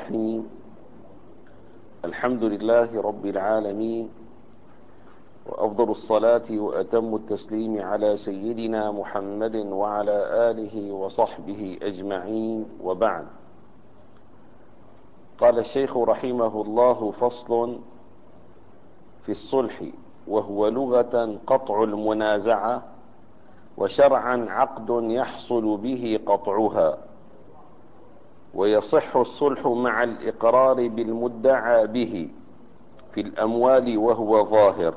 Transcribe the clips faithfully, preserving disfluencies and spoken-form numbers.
الرحيم. الحمد لله رب العالمين، وأفضل الصلاة وأتم التسليم على سيدنا محمد وعلى آله وصحبه أجمعين، وبعد. قال الشيخ رحمه الله: فصل في الصلح، وهو لغة قطع المنازعة، وشرعا عقد يحصل به قطعها، ويصح الصلح مع الإقرار بالمدعى به في الأموال وهو ظاهر،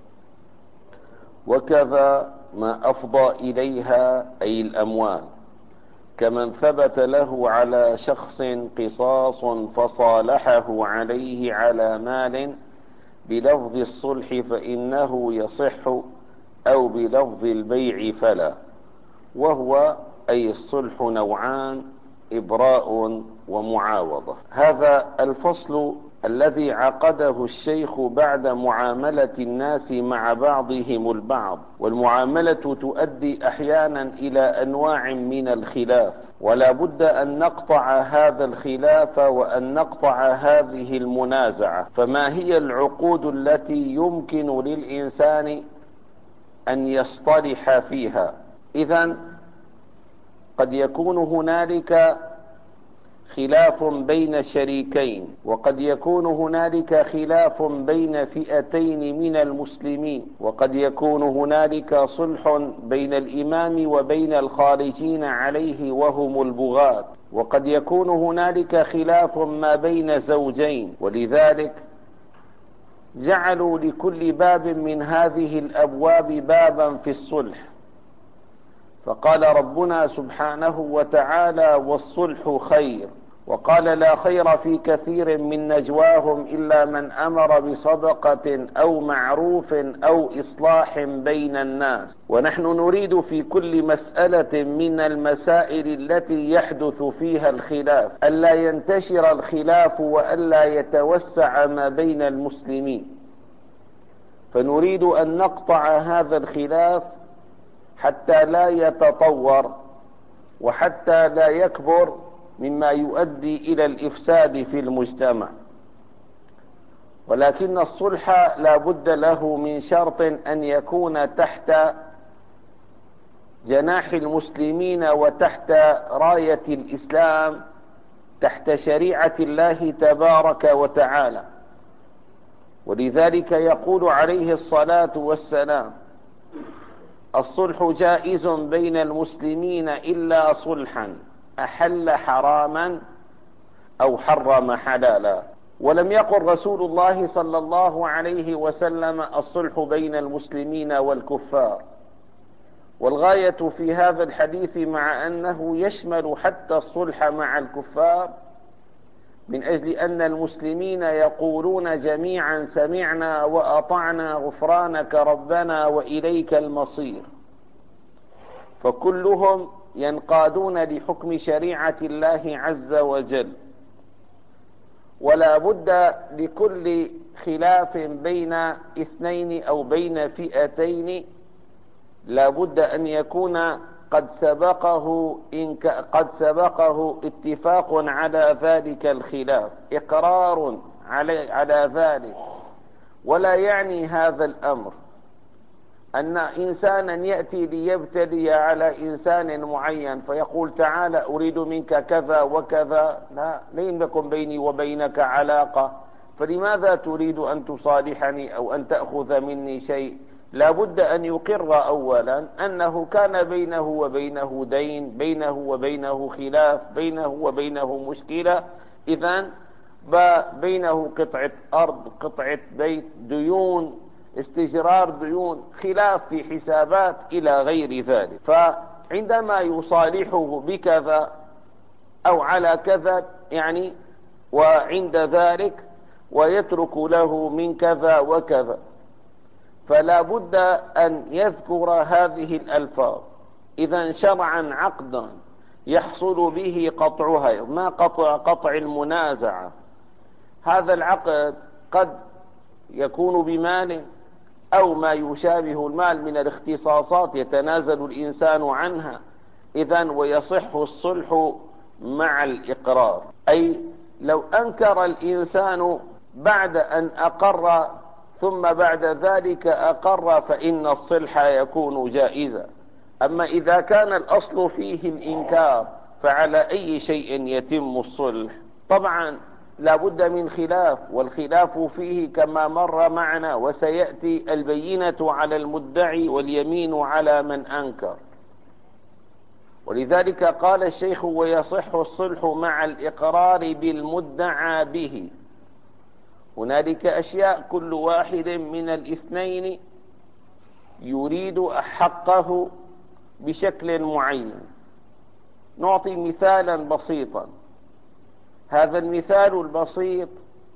وكذا ما أفضى إليها أي الأموال، كمن ثبت له على شخص قصاص فصالحه عليه على مال بلفظ الصلح فإنه يصح، أو بلفظ البيع فلا. وهو أي الصلح نوعان: إبراء ومعاوضة. هذا الفصل الذي عقده الشيخ بعد معاملة الناس مع بعضهم البعض، والمعاملة تؤدي أحيانا إلى أنواع من الخلاف، ولا بد أن نقطع هذا الخلاف وأن نقطع هذه المنازعة. فما هي العقود التي يمكن للإنسان أن يصطلح فيها؟ إذن قد يكون هنالك خلاف بين شريكين، وقد يكون هنالك خلاف بين فئتين من المسلمين، وقد يكون هنالك صلح بين الإمام وبين الخارجين عليه وهم البغاة، وقد يكون هنالك خلاف ما بين زوجين. ولذلك جعلوا لكل باب من هذه الأبواب بابا في الصلح. فقال ربنا سبحانه وتعالى: والصلح خير. وقال: لا خير في كثير من نجواهم إلا من أمر بصدقة أو معروف أو إصلاح بين الناس. ونحن نريد في كل مسألة من المسائل التي يحدث فيها الخلاف ألا ينتشر الخلاف وألا يتوسع ما بين المسلمين، فنريد أن نقطع هذا الخلاف حتى لا يتطور وحتى لا يكبر مما يؤدي إلى الإفساد في المجتمع. ولكن الصلح لا بد له من شرط: أن يكون تحت جناح المسلمين وتحت راية الإسلام، تحت شريعة الله تبارك وتعالى. ولذلك يقول عليه الصلاة والسلام: الصلح جائز بين المسلمين إلا صلحا أحل حراما أو حرم حلالا. ولم يقل رسول الله صلى الله عليه وسلم الصلح بين المسلمين والكفار. والغاية في هذا الحديث، مع أنه يشمل حتى الصلح مع الكفار، من أجل أن المسلمين يقولون جميعا: سمعنا وأطعنا غفرانك ربنا وإليك المصير. فكلهم ينقادون لحكم شريعة الله عز وجل. ولا بد لكل خلاف بين اثنين أو بين فئتين لا بد أن يكون قد سبقه إن قد سبقه اتفاق على ذلك الخلاف، إقرار على على ذلك. ولا يعني هذا الأمر أن إنسانا يأتي ليبتلي على إنسان معين فيقول: تعالى أريد منك كذا وكذا. لا، لم يكن بيني وبينك علاقة، فلماذا تريد أن تصالحني أو أن تأخذ مني شيء؟ لا بد أن يقر أولا أنه كان بينه وبينه دين، بينه وبينه خلاف، بينه وبينه مشكلة. إذن بينه قطعة أرض، قطعة بيت، ديون، استجرار ديون، خلاف في حسابات إلى غير ذلك. فعندما يصالحه بكذا أو على كذا يعني وعند ذلك ويترك له من كذا وكذا، فلا بد أن يذكر هذه الألفاظ. إذا شرعا عقدا يحصل به قطعها، ما قطع قطع المنازعة. هذا العقد قد يكون بمال أو ما يشابه المال من الاختصاصات يتنازل الإنسان عنها. إذن ويصح الصلح مع الإقرار، أي لو أنكر الإنسان بعد أن أقر ثم بعد ذلك أقر فإن الصلح يكون جائزا. أما إذا كان الأصل فيه الإنكار فعلى أي شيء يتم الصلح؟ طبعا لا بد من خلاف، والخلاف فيه كما مر معنا، وسيأتي البينة على المدعي واليمين على من أنكر. ولذلك قال الشيخ: ويصح الصلح مع الإقرار بالمدعى به. هنالك أشياء كل واحد من الاثنين يريد حقه بشكل معين. نعطي مثالا بسيطا. هذا المثال البسيط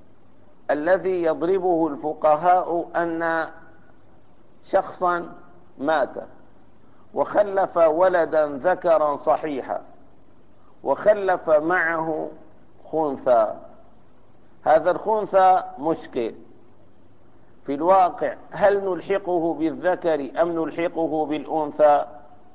الذي يضربه الفقهاء أن شخصا مات وخلف ولدا ذكرا صحيحا وخلف معه خنثى. هذا الخنثى مشكل في الواقع، هل نلحقه بالذكر أم نلحقه بالأنثى؟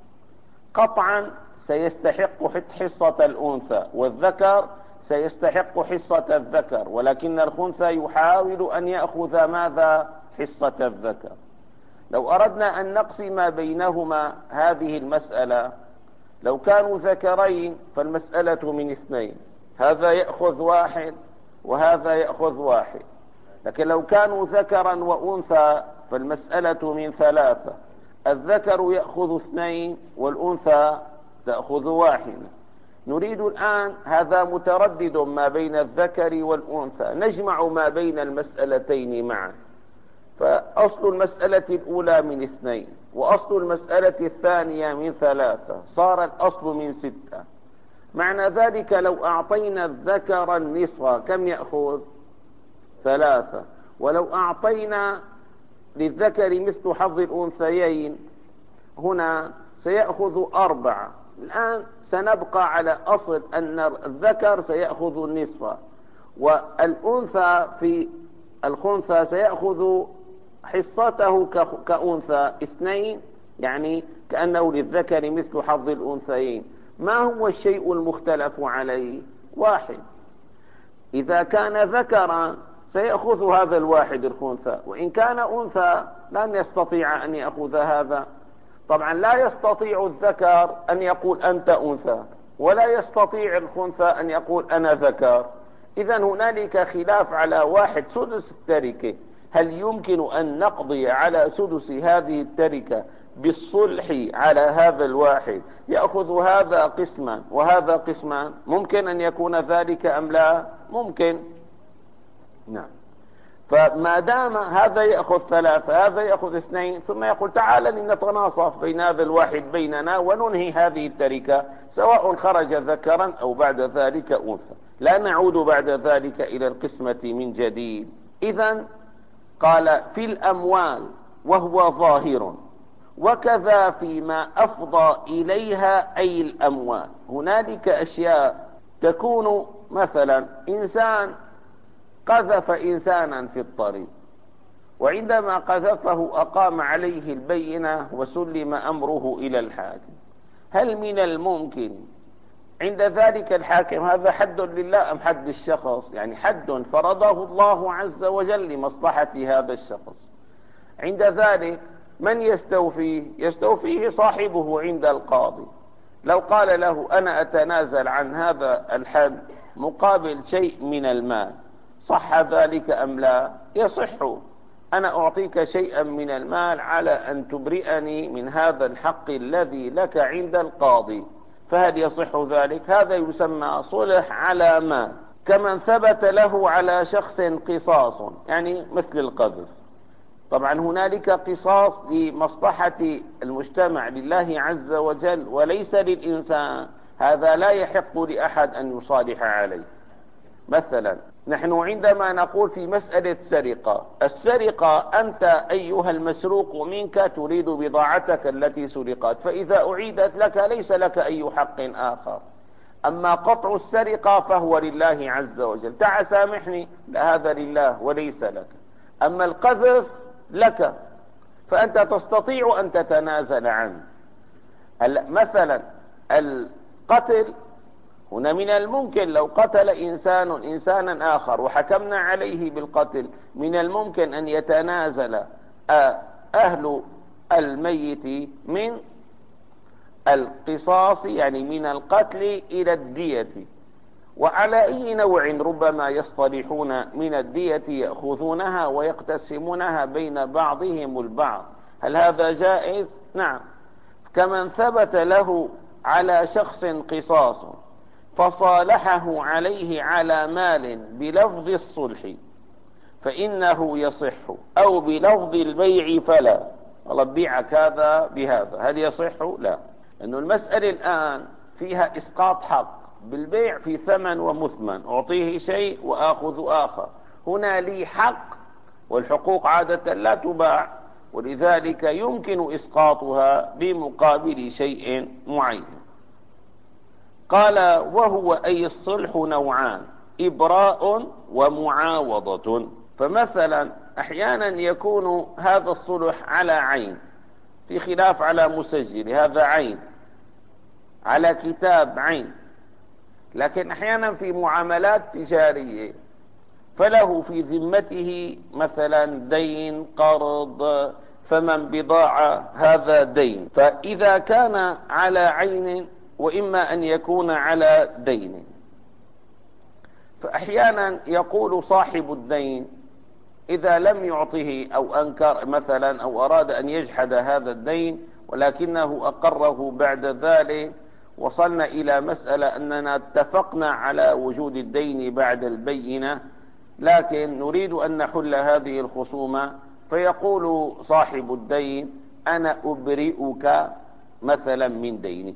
قطعا سيستحق حصة الأنثى، والذكر سيستحق حصة الذكر، ولكن الخنثى يحاول أن يأخذ ماذا؟ حصة الذكر. لو أردنا أن نقسم بينهما هذه المسألة، لو كانوا ذكرين فالمسألة من اثنين، هذا يأخذ واحد وهذا يأخذ واحد. لكن لو كانوا ذكرا وأنثى فالمسألة من ثلاثة، الذكر يأخذ اثنين والأنثى تأخذ واحدة. نريد الآن، هذا متردد ما بين الذكر والأنثى، نجمع ما بين المسألتين معا. فأصل المسألة الأولى من اثنين وأصل المسألة الثانية من ثلاثة، صار الأصل من ستة. معنى ذلك لو أعطينا الذكر النصف كم يأخذ؟ ثلاثة. ولو أعطينا للذكر مثل حظ الأنثيين هنا سيأخذ أربعة. الآن سنبقى على أصل أن الذكر سيأخذ النصف، والأنثى في الخنثى سيأخذ حصته كأنثى اثنين، يعني كأنه للذكر مثل حظ الأنثيين. ما هو الشيء المختلف عليه؟ واحد. إذا كان ذكرا سيأخذ هذا الواحد الخنثى، وإن كان أنثى لن يستطيع أن يأخذ هذا. طبعا لا يستطيع الذكر أن يقول أنت أنثى، ولا يستطيع الخنثى أن يقول أنا ذكر. إذن هنالك خلاف على واحد سدس التركة. هل يمكن أن نقضي على سدس هذه التركة بالصلح على هذا الواحد، يأخذ هذا قسما وهذا قسما؟ ممكن أن يكون ذلك أم لا؟ ممكن. نعم. فما دام هذا يأخذ ثلاثة هذا يأخذ اثنين، ثم يقول تعال لنتناصف بين هذا الواحد بيننا وننهي هذه التركة، سواء خرج ذكرا أو بعد ذلك أنثى، لا نعود بعد ذلك إلى القسمة من جديد. إذن قال في الأموال وهو ظاهر، وكذا فيما أفضى إليها أي الأموال. هنالك أشياء تكون، مثلا إنسان قذف إنسانا في الطريق، وعندما قذفه أقام عليه البينة وسلم أمره إلى الحاكم. هل من الممكن عند ذلك الحاكم، هذا حد لله أم حد الشخص؟ يعني حد فرضه الله عز وجل لمصلحة هذا الشخص. عند ذلك من يستوفيه؟ يستوفيه صاحبه عند القاضي. لو قال له أنا أتنازل عن هذا الحد مقابل شيء من المال، صح ذلك أم لا؟ يصح. أنا أعطيك شيئا من المال على أن تبرئني من هذا الحق الذي لك عند القاضي، فهل يصح ذلك؟ هذا يسمى صلح على ما، كمن ثبت له على شخص قصاص، يعني مثل القذف. طبعا هنالك قصاص لمصلحة المجتمع لله عز وجل وليس للإنسان، هذا لا يحق لأحد أن يصالح عليه. مثلا نحن عندما نقول في مسألة سرقة، السرقة أنت أيها المسروق منك تريد بضاعتك التي سرقت، فإذا أعيدت لك ليس لك أي حق آخر. أما قطع السرقة فهو لله عز وجل، تعال سامحني، لا هذا لله وليس لك. أما القذف لك، فأنت تستطيع أن تتنازل عنه. مثلا القتل هنا من الممكن لو قتل إنسان إنسانا آخر وحكمنا عليه بالقتل، من الممكن أن يتنازل أهل الميت من القصاص، يعني من القتل إلى الدية، وعلى أي نوع ربما يصطلحون من الدية يأخذونها ويقتسمونها بين بعضهم البعض. هل هذا جائز؟ نعم. كمن ثبت له على شخص قصاص فصالحه عليه على مال بلفظ الصلح فإنه يصح، أو بلفظ البيع فلا. والله بيعك هذا بهذا، هل يصح؟ لا، لأنه المسألة الآن فيها إسقاط حق. بالبيع في ثمن ومثمن، أعطيه شيء وآخذ آخر. هنا لي حق، والحقوق عادة لا تباع، ولذلك يمكن إسقاطها بمقابل شيء معين. قال: وهو أي الصلح نوعان: إبراء ومعاوضة. فمثلا أحيانا يكون هذا الصلح على عين، في خلاف على مسجل، هذا عين على كتاب عين. لكن أحيانا في معاملات تجارية فله في ذمته مثلا دين، قرض، ثمن بضاعة، هذا دين. فإذا كان على عين وإما أن يكون على دين، فأحيانا يقول صاحب الدين إذا لم يعطه أو أنكر مثلا أو أراد أن يجحد هذا الدين ولكنه أقره بعد ذلك، وصلنا إلى مسألة أننا اتفقنا على وجود الدين بعد البينة، لكن نريد أن نحل هذه الخصومة، فيقول صاحب الدين: أنا أبرئك مثلا من ديني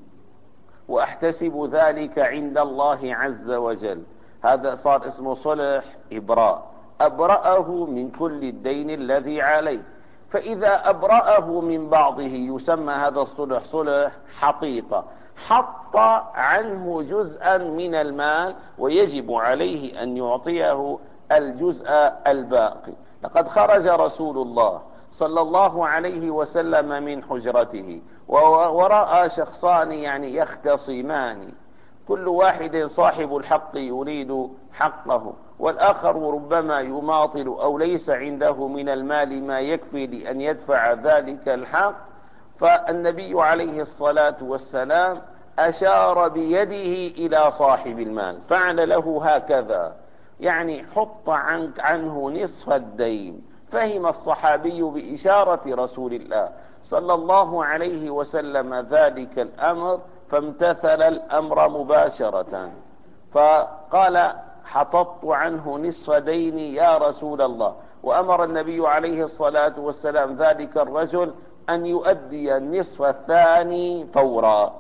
وأحتسب ذلك عند الله عز وجل. هذا صار اسمه صلح إبراء، أبرأه من كل الدين الذي عليه. فإذا أبرأه من بعضه يسمى هذا الصلح صلح حطيطة، حط عنه جزءا من المال ويجب عليه أن يعطيه الجزء الباقي. لقد خرج رسول الله صلى الله عليه وسلم من حجرته ورأى شخصان يعني يختصمان، كل واحد صاحب الحق يريد حقه، والآخر ربما يماطل أو ليس عنده من المال ما يكفي لأن يدفع ذلك الحق. فالنبي عليه الصلاة والسلام أشار بيده إلى صاحب المال، فعل له هكذا، يعني حط عنك عنه نصف الدين. فهم الصحابي بإشارة رسول الله صلى الله عليه وسلم ذلك الأمر، فامتثل الأمر مباشرة، فقال: حططت عنه نصف ديني يا رسول الله. وأمر النبي عليه الصلاة والسلام ذلك الرجل أن يؤدي النصف الثاني فورا.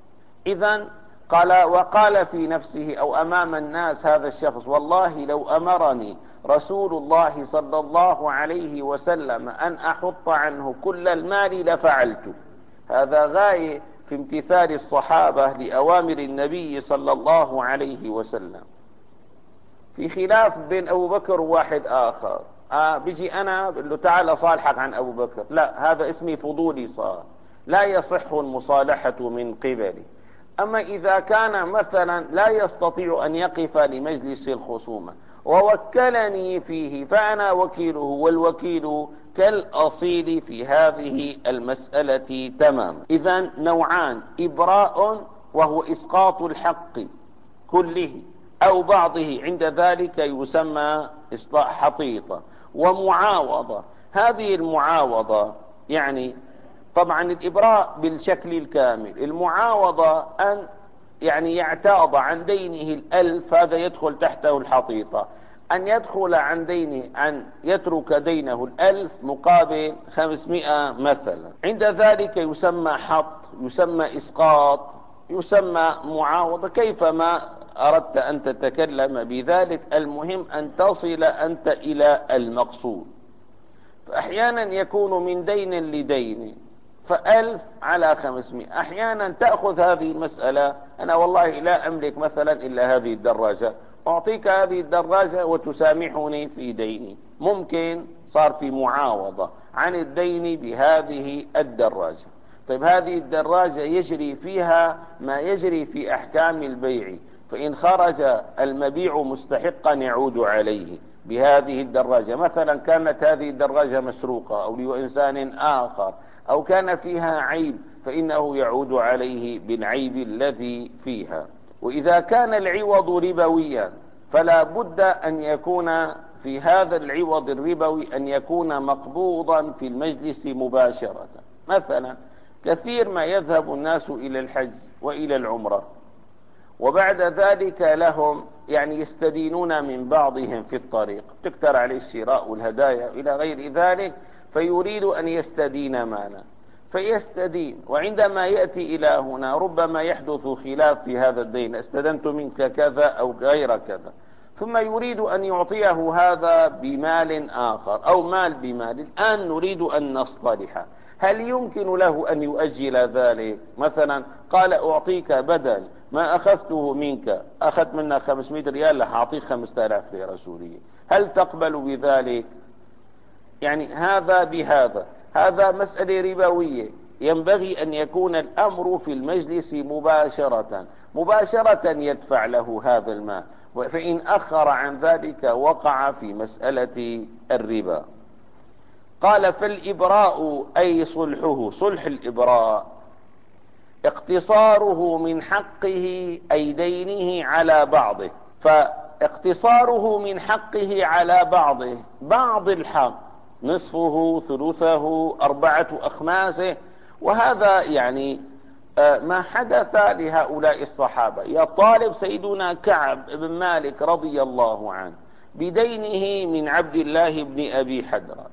إذن قال، وقال في نفسه أو أمام الناس هذا الشخص: والله لو أمرني رسول الله صلى الله عليه وسلم أن أحط عنه كل المال لفعلت. هذا غاية في امتثال الصحابة لأوامر النبي صلى الله عليه وسلم. في خلاف بين أبو بكر وواحد آخر، آه بيجي أنا بقول له تعال صالحك عن أبو بكر، لا، هذا اسمي فضولي، صار لا يصح المصالحة من قبلي. أما إذا كان مثلا لا يستطيع أن يقف لمجلس الخصومة ووكلني فيه فأنا وكيله، والوكيل كالأصيل في هذه المسألة تمام. إذن نوعان: إبراء وهو إسقاط الحق كله أو بعضه، عند ذلك يسمى إصلاح حطيطة. ومعاوضة، هذه المعاوضة يعني طبعا الإبراء بالشكل الكامل، المعاوضة أن يعني يعتاض عن دينه الألف، هذا يدخل تحته الحطيطة. أن يدخل عن دينه، أن يترك دينه الألف مقابل خمسمائة مثلا، عند ذلك يسمى حط، يسمى إسقاط، يسمى معاوضة، كيفما أردت أن تتكلم بذلك، المهم أن تصل أنت إلى المقصود. فأحيانا يكون من دين لدين، فألف على خمسمائة. أحيانا تأخذ هذه المسألة: أنا والله لا أملك مثلا إلا هذه الدراجة، أعطيك هذه الدراجة وتسامحني في ديني. ممكن صار في معاوضة عن الدين بهذه الدراجة. طيب هذه الدراجة يجري فيها ما يجري في أحكام البيع، فإن خرج المبيع مستحقا يعود عليه بهذه الدراجة. مثلا كانت هذه الدراجة مسروقة أو لإنسان آخر أو كان فيها عيب، فإنه يعود عليه بالعيب الذي فيها. وإذا كان العوض ربويا فلا بد أن يكون في هذا العوض الربوي أن يكون مقبوضا في المجلس مباشرة. مثلا كثير ما يذهب الناس إلى الحج وإلى العمرة، وبعد ذلك لهم يعني يستدينون من بعضهم في الطريق، تكتر عليه الشراء والهدايا إلى غير ذلك، فيريد أن يستدين مالا فيستدين، وعندما يأتي إلى هنا ربما يحدث خلاف في هذا الدين، استدنت منك كذا أو غير كذا، ثم يريد أن يعطيه هذا بمال آخر أو مال بمال. الآن نريد أن نصطلح، هل يمكن له أن يؤجل ذلك؟ مثلا قال أعطيك بدل ما أخذته منك، أخذت منك خمسمائة ريال، لح أعطيك خمسة آلاف ليرة سورية، هل تقبل بذلك؟ يعني هذا بهذا، هذا مسألة ربوية، ينبغي أن يكون الأمر في المجلس مباشرة مباشرة يدفع له هذا المال، فإن أخر عن ذلك وقع في مسألة الربا. قال فالإبراء أي صلحه، صلح الإبراء اقتصاره من حقه أي دينه على بعضه، فاقتصاره من حقه على بعضه، بعض الحق نصفه ثلثه أربعة أخماسه، وهذا يعني ما حدث لهؤلاء الصحابة. يطالب سيدنا كعب بن مالك رضي الله عنه بدينه من عبد الله بن أبي حدران،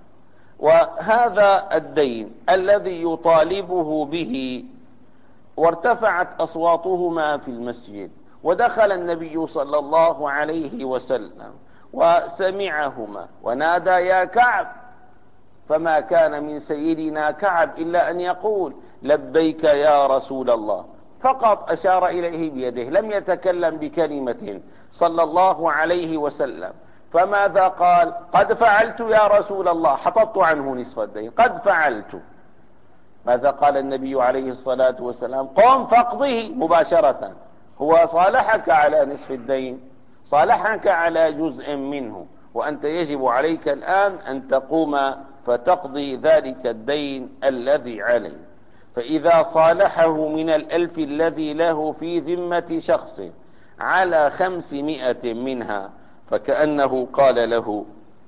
وهذا الدين الذي يطالبه به، وارتفعت أصواتهما في المسجد، ودخل النبي صلى الله عليه وسلم وسمعهما ونادى يا كعب، فما كان من سيدنا كعب إلا أن يقول لبيك يا رسول الله، فقط أشار إليه بيده، لم يتكلم بكلمة صلى الله عليه وسلم. فماذا قال؟ قد فعلت يا رسول الله، حطبت عنه نصف الدين، قد فعلت. ماذا قال النبي عليه الصلاة والسلام؟ قم فاقضه مباشرة، هو صالحك على نصف الدين، صالحك على جزء منه، وأنت يجب عليك الآن أن تقوم فتقضي ذلك الدين الذي عليه. فإذا صالحه من الألف الذي له في ذمة شخص على خمسمائة منها، فكأنه قال له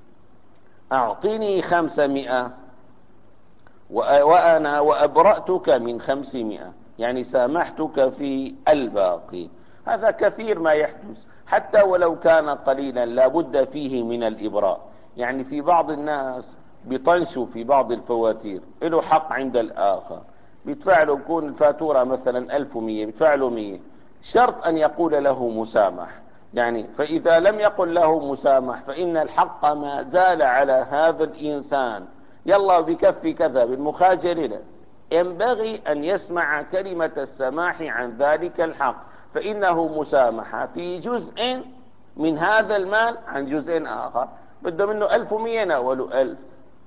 أعطني خمسمائة وأنا وأبرأتك من خمسمائة، يعني سامحتك في الباقي. هذا كثير ما يحدث، حتى ولو كان قليلا لا بد فيه من الإبراء. يعني في بعض الناس بيطنشوا في بعض الفواتير، له حق عند الآخر، بيدفع له، يكون الفاتورة مثلا ألف ومية، بيدفع له مية، شرط أن يقول له مسامح. يعني فإذا لم يقل له مسامح فإن الحق ما زال على هذا الإنسان، يلا بكفي كذا بالمخاجر له، ينبغي أن يسمع كلمة السماح عن ذلك الحق، فإنه مسامحة في جزء من هذا المال عن جزء آخر، بده منه ألف ومية ناوله ألف،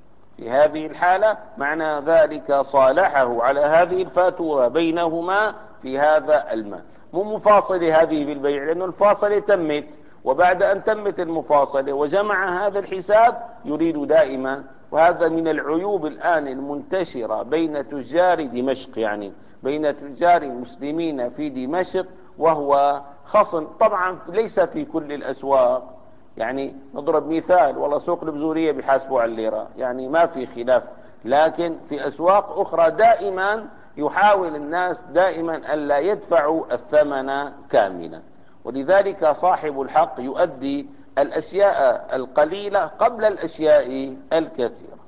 في هذه الحالة معنى ذلك صالحه على هذه الفاتورة بينهما في هذا المال. مو مفاصلة هذه بالبيع، لأنه الفاصلة تمت، وبعد أن تمت المفاصلة وجمع هذا الحساب يريد دائما، وهذا من العيوب الآن المنتشرة بين تجار دمشق، يعني بين تجار المسلمين في دمشق، وهو خصم. طبعا ليس في كل الأسواق، يعني نضرب مثال، والله سوق البزورية بيحاسبوا على الليرة، يعني ما في خلاف، لكن في أسواق أخرى دائما يحاول الناس دائما ألا يدفعوا الثمن كاملا، ولذلك صاحب الحق يؤدي الأشياء القليلة قبل الأشياء الكثيرة،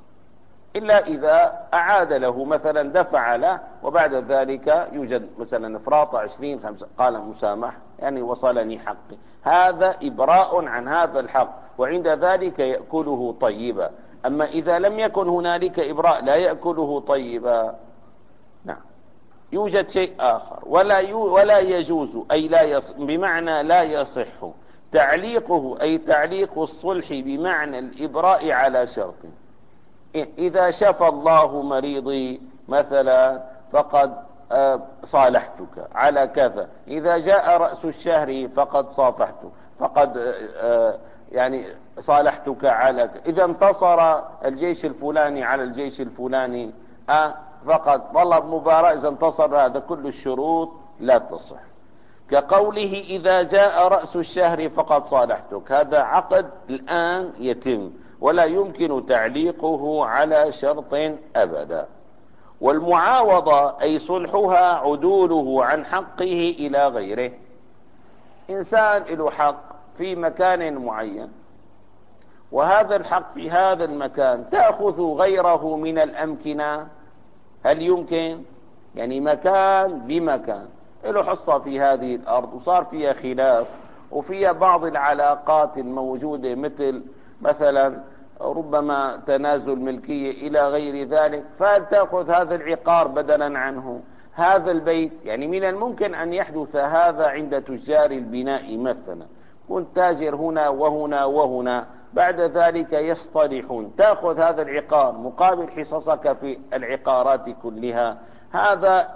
إلا إذا أعاد له مثلا دفع له وبعد ذلك يوجد مثلا افراط عشرين خمسة، قال مسامح يعني وصلني حقي، هذا إبراء عن هذا الحق، وعند ذلك يأكله طيبا. أما إذا لم يكن هنالك إبراء لا يأكله طيبا، نعم. يوجد شيء آخر، ولا يو ولا يجوز أي لا يصح، بمعنى لا يصح تعليقه، أي تعليق الصلح بمعنى الإبراء على شرط. إذا شفى الله مريضي مثلا فقد صالحتك على كذا، إذا جاء رأس الشهر فقد صافحته، فقد يعني صالحتك على كذا، إذا انتصر الجيش الفلاني على الجيش الفلاني فقد طلب مباراة، إذا انتصر هذا كل الشروط لا تصح. كقوله إذا جاء رأس الشهر فقد صالحتك، هذا عقد الآن يتم ولا يمكن تعليقه على شرط أبدا. والمعاوضة أي صلحها عدوله عن حقه إلى غيره. إنسان له حق في مكان معين، وهذا الحق في هذا المكان تأخذ غيره من الأمكنة، هل يمكن؟ يعني مكان بمكان له حصة في هذه الأرض وصار فيها خلاف وفيها بعض العلاقات الموجودة، مثل مثلا ربما تنازل ملكية إلى غير ذلك، فلتأخذ هذا العقار بدلا عنه. هذا البيت يعني من الممكن أن يحدث هذا عند تجار البناء مثلا، كنت تاجر هنا وهنا وهنا، بعد ذلك يصطلحون، تأخذ هذا العقار مقابل حصصك في العقارات كلها. هذا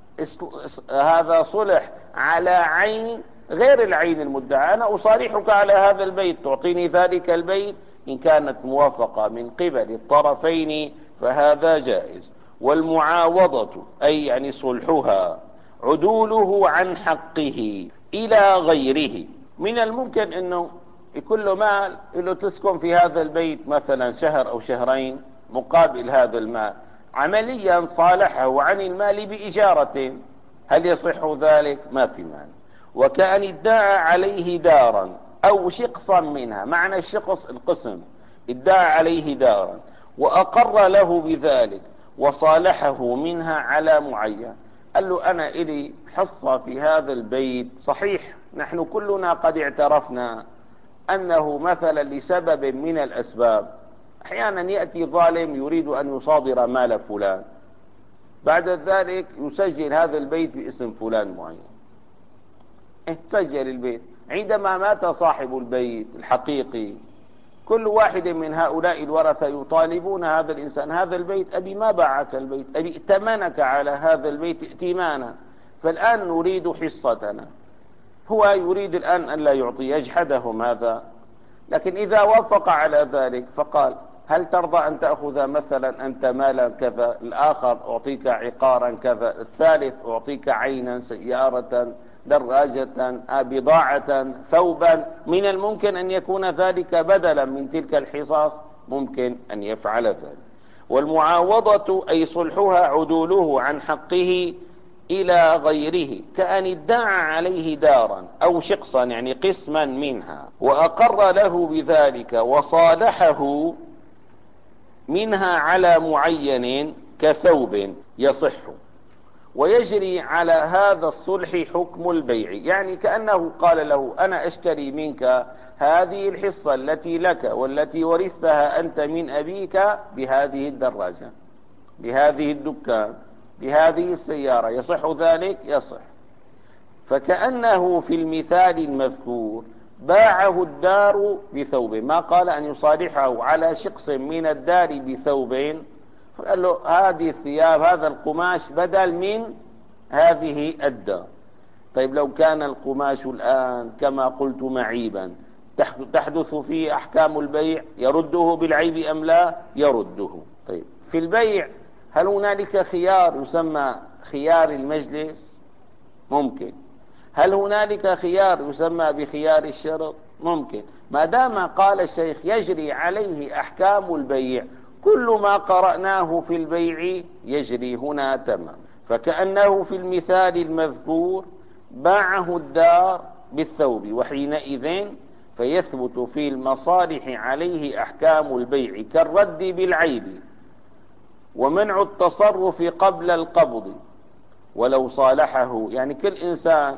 هذا صلح على عين غير العين المدعى، أنا أصالحك على هذا البيت، تعطيني ذلك البيت، إن كانت موافقة من قبل الطرفين فهذا جائز. والمعاوضة أي يعني صلحها عدوله عن حقه إلى غيره. من الممكن أنه يكون له مال له تسكن في هذا البيت مثلا شهر أو شهرين، مقابل هذا المال عمليا صالحه عن المال بإجارة، هل يصح ذلك؟ ما في معنى. وكأن ادعى عليه دارا أو شقصا منها، معنى الشقص القسم، ادعى عليه دارا وأقر له بذلك وصالحه منها على معين، قال له أنا إلي حصة في هذا البيت، صحيح نحن كلنا قد اعترفنا أنه مثلا لسبب من الأسباب أحيانا يأتي ظالم يريد أن يصادر مال فلان، بعد ذلك يسجل هذا البيت باسم فلان معين، اه سجل البيت، عندما مات صاحب البيت الحقيقي كل واحد من هؤلاء الورثة يطالبون هذا الإنسان، هذا البيت أبي ما باعك البيت، أبي ائتمنك على هذا البيت ائتمانا، فالآن نريد حصتنا. هو يريد الآن أن لا يعطي، يجحدهم هذا، لكن إذا وافق على ذلك فقال هل ترضى أن تأخذ مثلا أنت مالا كذا، الآخر أعطيك عقارا كذا، الثالث أعطيك عينا، سيارة، دراجة، بضاعة، ثوبا، من الممكن أن يكون ذلك بدلا من تلك الحصص، ممكن أن يفعل ذلك. والمعاوضة أي صلحها عدوله عن حقه إلى غيره، كأن ادعى عليه دارا أو شقصا يعني قسما منها وأقر له بذلك وصالحه منها على معين كثوب، يصح. ويجري على هذا الصلح حكم البيع، يعني كأنه قال له أنا أشتري منك هذه الحصة التي لك والتي ورثتها أنت من أبيك بهذه الدراجة، بهذه الدكان، بهذه السيارة، يصح ذلك؟ يصح. فكأنه في المثال المذكور باعه الدار بثوب، ما قال أن يصالحه على شقص من الدار بثوب، قال له هذه الثياب هذا القماش بدل من هذه الدار. طيب لو كان القماش الآن كما قلت معيبا تحدث فيه أحكام البيع، يرده بالعيب أم لا؟ يرده. طيب في البيع هل هنالك خيار يسمى خيار المجلس؟ ممكن. هل هنالك خيار يسمى بخيار الشرط؟ ممكن. ما دام قال الشيخ يجري عليه أحكام البيع، كل ما قرأناه في البيع يجري هنا تمام. فكأنه في المثال المذكور باعه الدار بالثوب، وحينئذ فيثبت في المصالح عليه أحكام البيع كالرد بالعيب ومنع التصرف قبل القبض ولو صالحه. يعني كل إنسان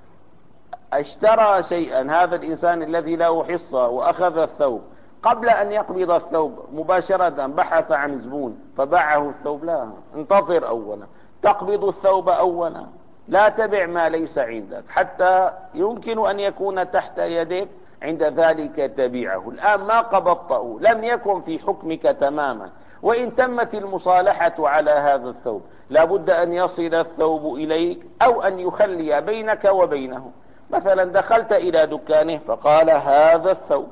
اشترى شيئا، هذا الإنسان الذي له حصة وأخذ الثوب، قبل أن يقبض الثوب مباشرة بحث عن زبون فباعه الثوب، لا، انتظر أولا، تقبض الثوب أولا، لا تبع ما ليس عندك حتى يمكن أن يكون تحت يدك، عند ذلك تبيعه. الآن ما قبضته، لم يكن في حكمك تماما، وإن تمت المصالحة على هذا الثوب لابد أن يصل الثوب إليك أو أن يخلي بينك وبينه. مثلا دخلت إلى دكانه فقال هذا الثوب،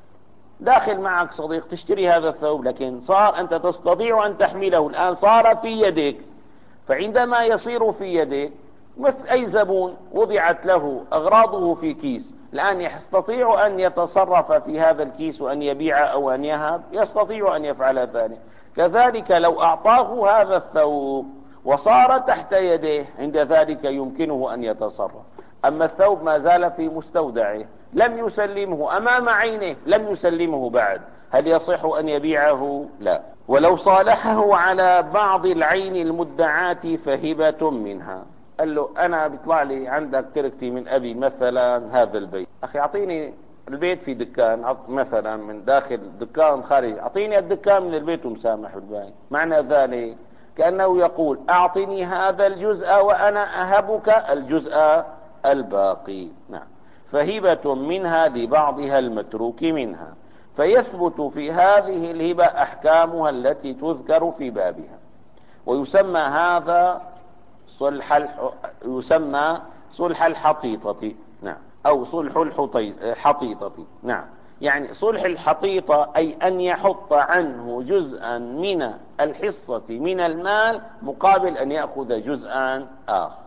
داخل معك صديق تشتري هذا الثوب، لكن صار أنت تستطيع أن تحمله، الآن صار في يدك، فعندما يصير في يدك مثل أي زبون وضعت له أغراضه في كيس، الآن يستطيع أن يتصرف في هذا الكيس وأن يبيع أو أن يهب، يستطيع أن يفعل ذلك. كذلك لو أعطاه هذا الثوب وصار تحت يديه عند ذلك يمكنه أن يتصرف. أما الثوب ما زال في مستودعه لم يسلمه أمام عينه، لم يسلمه بعد، هل يصح أن يبيعه؟ لا. ولو صالحه على بعض العين المدعاة فهبة منها، قال له أنا بيطلع لي عندك تركتي من أبي مثلا هذا البيت، أخي أعطيني البيت في دكان مثلا من داخل دكان خارج، أعطيني الدكان من البيت ومسامح بالباقي. معنى ذلك كأنه يقول أعطني هذا الجزء وأنا أهبك الجزء الباقي. نعم. فهبة منها لبعضها المتروك منها، فيثبت في هذه الهبة أحكامها التي تذكر في بابها. ويسمى هذا صلح الح... يسمى صلح الحطيطة. نعم. أو صلح الحطيطة. نعم. يعني صلح الحطيطة أي أن يحط عنه جزءا من الحصة من المال مقابل أن يأخذ جزءا آخر.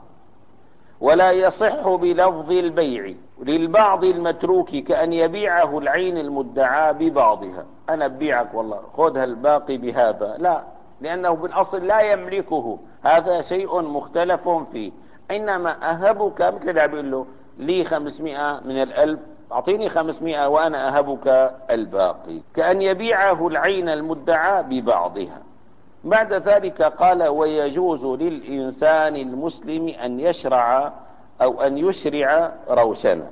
ولا يصح بلفظ البيع للبعض المتروك كأن يبيعه العين المدعى ببعضها، أنا أبيعك والله خذها الباقي بهذا، لا، لأنه بالأصل لا يملكه، هذا شيء مختلف فيه. إنما أهبك مثل اللي بيقول له لي خمسمائة من الألف، أعطيني خمسمائة وأنا أهبك الباقي، كأن يبيعه العين المدعى ببعضها. بعد ذلك قال ويجوز للإنسان المسلم أن يشرع أو أن يشرع روشنا.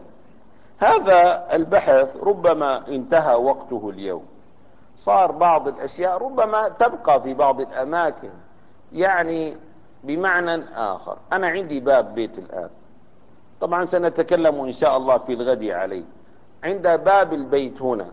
هذا البحث ربما انتهى وقته اليوم، صار بعض الأشياء ربما تبقى في بعض الأماكن، يعني بمعنى آخر. أنا عندي باب بيت الآن، طبعا سنتكلم إن شاء الله في الغد عليه. عند باب البيت هنا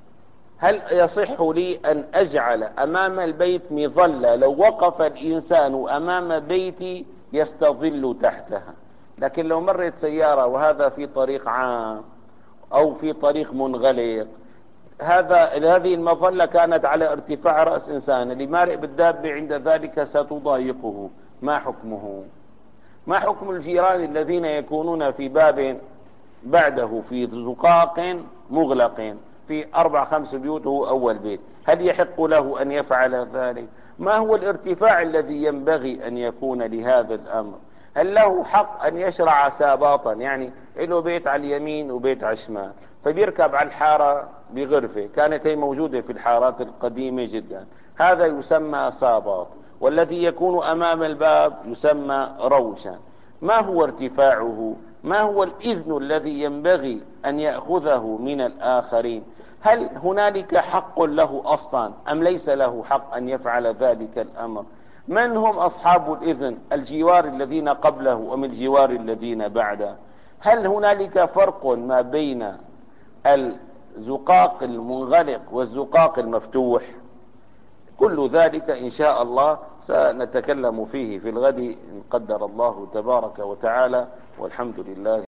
هل يصح لي أن أجعل أمام البيت مظلة لو وقف الإنسان أمام بيتي يستظل تحتها؟ لكن لو مرت سيارة وهذا في طريق عام أو في طريق منغلق، هذا هذه المظلة كانت على ارتفاع رأس إنسان، اللي مارئ بالدابة عند ذلك ستضايقه، ما حكمه؟ ما حكم الجيران الذين يكونون في باب بعده في زقاق مغلق في أربع خمس بيوت وهو أول بيت، هل يحق له أن يفعل ذلك؟ ما هو الارتفاع الذي ينبغي أن يكون لهذا الأمر؟ هل له حق أن يشرع ساباطا، يعني له بيت على اليمين وبيت على الشمال، فبيركب على الحارة بغرفة كانت هي موجودة في الحارات القديمة جدا، هذا يسمى ساباط، والذي يكون أمام الباب يسمى روشا. ما هو ارتفاعه؟ ما هو الإذن الذي ينبغي أن يأخذه من الآخرين؟ هل هنالك حق له أصلا أم ليس له حق أن يفعل ذلك الأمر؟ من هم أصحاب الإذن؟ الجوار الذين قبله أم الجوار الذين بعده؟ هل هنالك فرق ما بين الزقاق المنغلق والزقاق المفتوح؟ كل ذلك إن شاء الله سنتكلم فيه في الغد إن قدر الله تبارك وتعالى، والحمد لله